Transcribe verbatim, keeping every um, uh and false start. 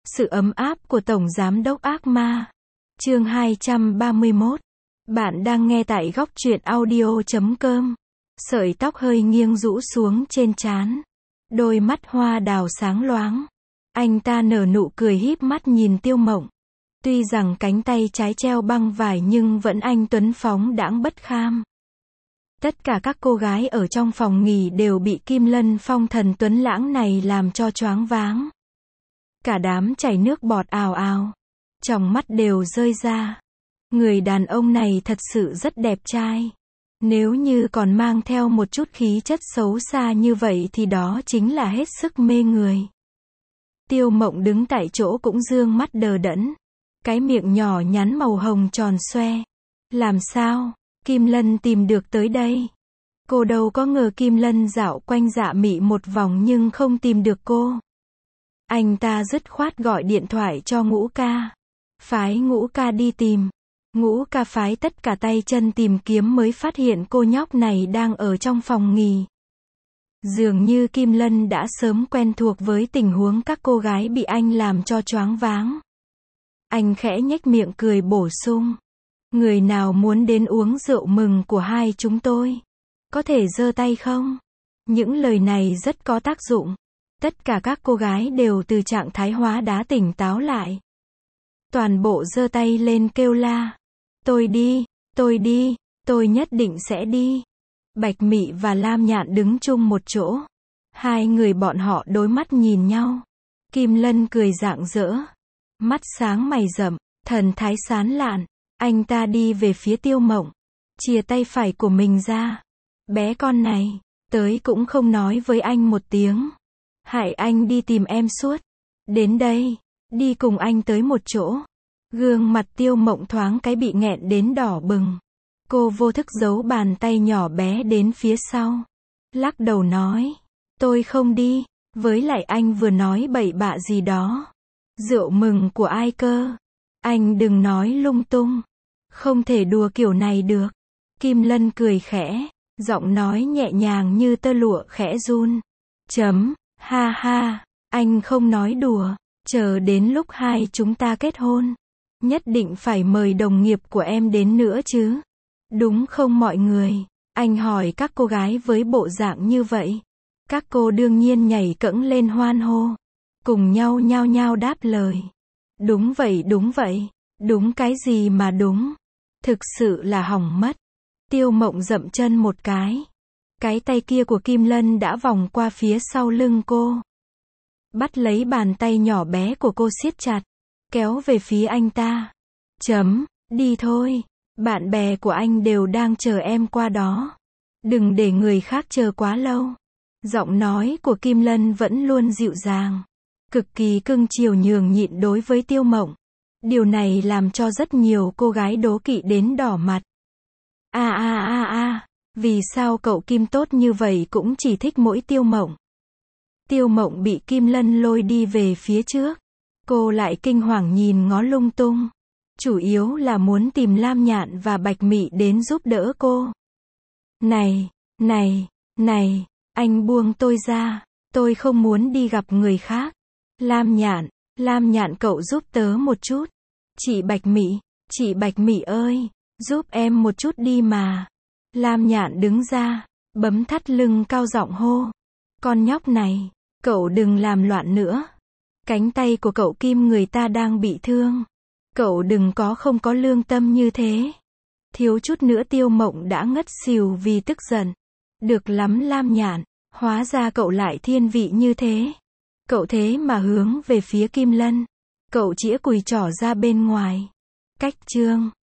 Sự ấm áp của Tổng Giám đốc Ác Ma. Chương hai trăm ba mươi mốt. Bạn đang nghe tại góc truyện audio chấm com. Sợi tóc hơi nghiêng rũ xuống trên trán. Đôi mắt hoa đào sáng loáng. Anh ta nở nụ cười híp mắt nhìn Tiêu Mộng. Tuy rằng cánh tay trái treo băng vải nhưng vẫn anh tuấn phóng đãng bất kham. Tất cả các cô gái ở trong phòng nghỉ đều bị Kim Lân phong thần tuấn lãng này làm cho choáng váng. Cả đám chảy nước bọt ào ào. Tròng mắt đều rơi ra. Người đàn ông này thật sự rất đẹp trai. Nếu như còn mang theo một chút khí chất xấu xa như vậy thì đó chính là hết sức mê người. Tiêu Mộng đứng tại chỗ cũng dương mắt đờ đẫn. Cái miệng nhỏ nhắn màu hồng tròn xoe. Làm sao? Kim Lân tìm được tới đây. Cô đâu có ngờ Kim Lân dạo quanh Dạ Mị một vòng nhưng không tìm được cô. Anh ta dứt khoát gọi điện thoại cho Ngũ Ca. Phái Ngũ Ca đi tìm. Ngũ Ca phái tất cả tay chân tìm kiếm mới phát hiện cô nhóc này đang ở trong phòng nghỉ. Dường như Kim Lân đã sớm quen thuộc với tình huống các cô gái bị anh làm cho choáng váng. Anh khẽ nhếch miệng cười bổ sung. Người nào muốn đến uống rượu mừng của hai chúng tôi? Có thể giơ tay không? Những lời này rất có tác dụng. Tất cả các cô gái đều từ trạng thái hóa đá tỉnh táo lại. Toàn bộ giơ tay lên kêu la. Tôi đi, tôi đi, tôi nhất định sẽ đi. Bạch Mị và Lam Nhạn đứng chung một chỗ. Hai người bọn họ đối mắt nhìn nhau. Kim Lân cười rạng rỡ. Mắt sáng mày rậm, thần thái sán lạn. Anh ta đi về phía Tiêu Mộng. Chìa tay phải của mình ra. Bé con này, tới cũng không nói với anh một tiếng. Hại anh đi tìm em suốt. Đến đây, đi cùng anh tới một chỗ. Gương mặt Tiêu Mộng thoáng cái bị nghẹn đến đỏ bừng. Cô vô thức giấu bàn tay nhỏ bé đến phía sau. Lắc đầu nói. Tôi không đi. Với lại anh vừa nói bậy bạ gì đó. Rượu mừng của ai cơ? Anh đừng nói lung tung. Không thể đùa kiểu này được. Kim Lân cười khẽ. Giọng nói nhẹ nhàng như tơ lụa khẽ run. Chấm. Ha ha. Anh không nói đùa. Chờ đến lúc hai chúng ta kết hôn. Nhất định phải mời đồng nghiệp của em đến nữa chứ. Đúng không mọi người? Anh hỏi các cô gái với bộ dạng như vậy. Các cô đương nhiên nhảy cẫng lên hoan hô. Cùng nhau nhao nhao đáp lời. Đúng vậy đúng vậy. Đúng cái gì mà đúng. Thực sự là hỏng mất. Tiêu Mộng dậm chân một cái. Cái tay kia của Kim Lân đã vòng qua phía sau lưng cô. Bắt lấy bàn tay nhỏ bé của cô siết chặt. Kéo về phía anh ta. Chấm, đi thôi. Bạn bè của anh đều đang chờ em qua đó. Đừng để người khác chờ quá lâu. Giọng nói của Kim Lân vẫn luôn dịu dàng. Cực kỳ cưng chiều nhường nhịn đối với Tiêu Mộng. Điều này làm cho rất nhiều cô gái đố kỵ đến đỏ mặt. A a a a, vì sao cậu Kim tốt như vậy cũng chỉ thích mỗi Tiêu Mộng? Tiêu Mộng bị Kim Lân lôi đi về phía trước. Cô lại kinh hoàng nhìn ngó lung tung. Chủ yếu là muốn tìm Lam Nhạn và Bạch Mị đến giúp đỡ cô. Này, này, này, anh buông tôi ra. Tôi không muốn đi gặp người khác. Lam Nhạn, Lam Nhạn cậu giúp tớ một chút. Chị Bạch Mị, chị Bạch Mị ơi, giúp em một chút đi mà. Lam Nhạn đứng ra, bấm thắt lưng cao giọng hô. Con nhóc này, cậu đừng làm loạn nữa. Cánh tay của cậu Kim người ta đang bị thương. Cậu đừng có không có lương tâm như thế. Thiếu chút nữa Tiêu Mộng đã ngất xỉu vì tức giận. Được lắm Lam Nhạn, hóa ra cậu lại thiên vị như thế. Cậu thế mà hướng về phía Kim Lân. Cậu chĩa cùi trỏ ra bên ngoài. Cách chương.